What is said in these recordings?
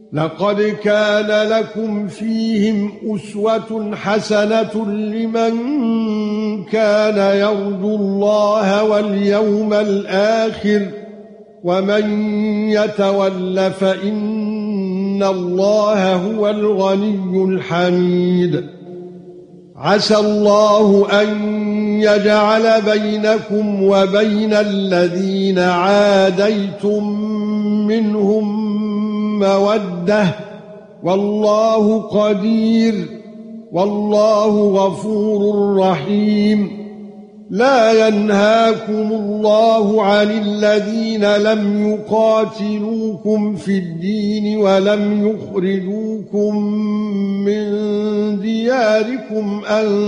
لقد كان لكم فيهم أسوة حسنة لمن كان يرجو الله واليوم الآخر ومن يتول فإن الله هو الغني الحميد عسى الله أن يجعل بينكم وبين الذين عاديتم منهم مودة والله قدير والله غفور رحيم لا ينهاكم الله عن الذين لم يقاتلوكم في الدين ولم يخرجوكم من دياركم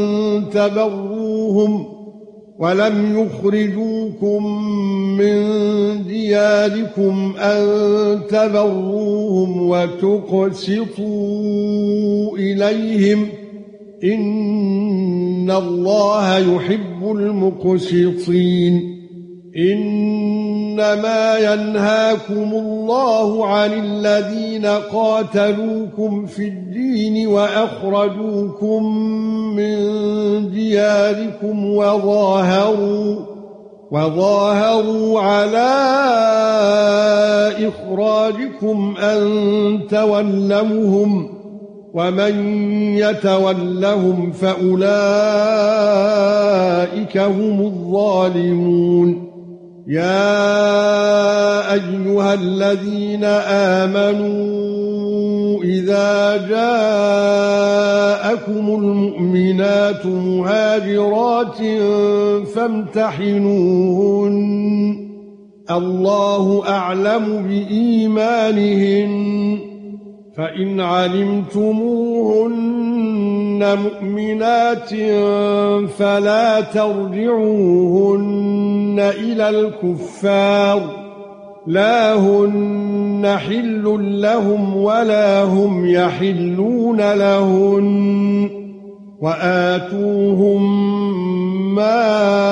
أن تبروهم وتقسطوا إليهم إن الله يحب المقسطين إنما ينهاكم الله عن الذين قاتلوكم في الدين وأخرجوكم من دياركم وظاهروا على إخراجكم أن تولوهم ومن يتولهم فأولئك هم الظالمون يا أيها الذين آمنوا إذا جاءكم المؤمنات مهاجرات فامتحنوهن الله أعلم بإيمانهن فإن علمتموهن مؤمنات فلا ترجعوهن إلى الكفار لا هن حل لهم ولا هم يحلون لهن وآتوهم ما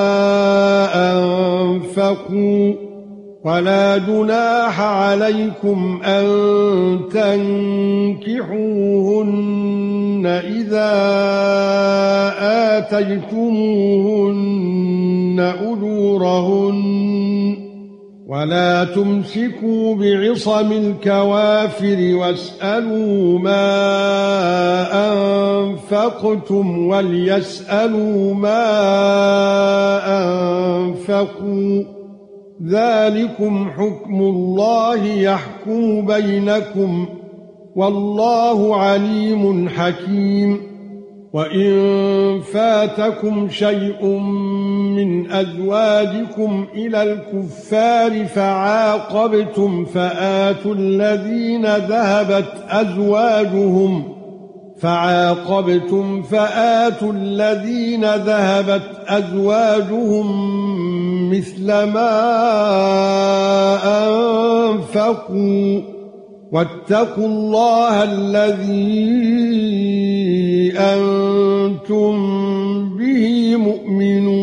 أنفقوا ولا جناح عليكم أن تنكحوهن إذا آتيتموهن أجورهن ولا تمسكوا بعصم الكوافر واسألوا ما أنفقتم وليسألوا ما أنفقوا ذلكم حكم الله يحكم بينكم والله عليم حكيم وإن فاتكم شيء من أزواجكم إلى الكفار فعاقبتم فآتوا الذين ذهبت أزواجهم مثل ما أنفقوا واتقوا الله الذي أنتم به مؤمنون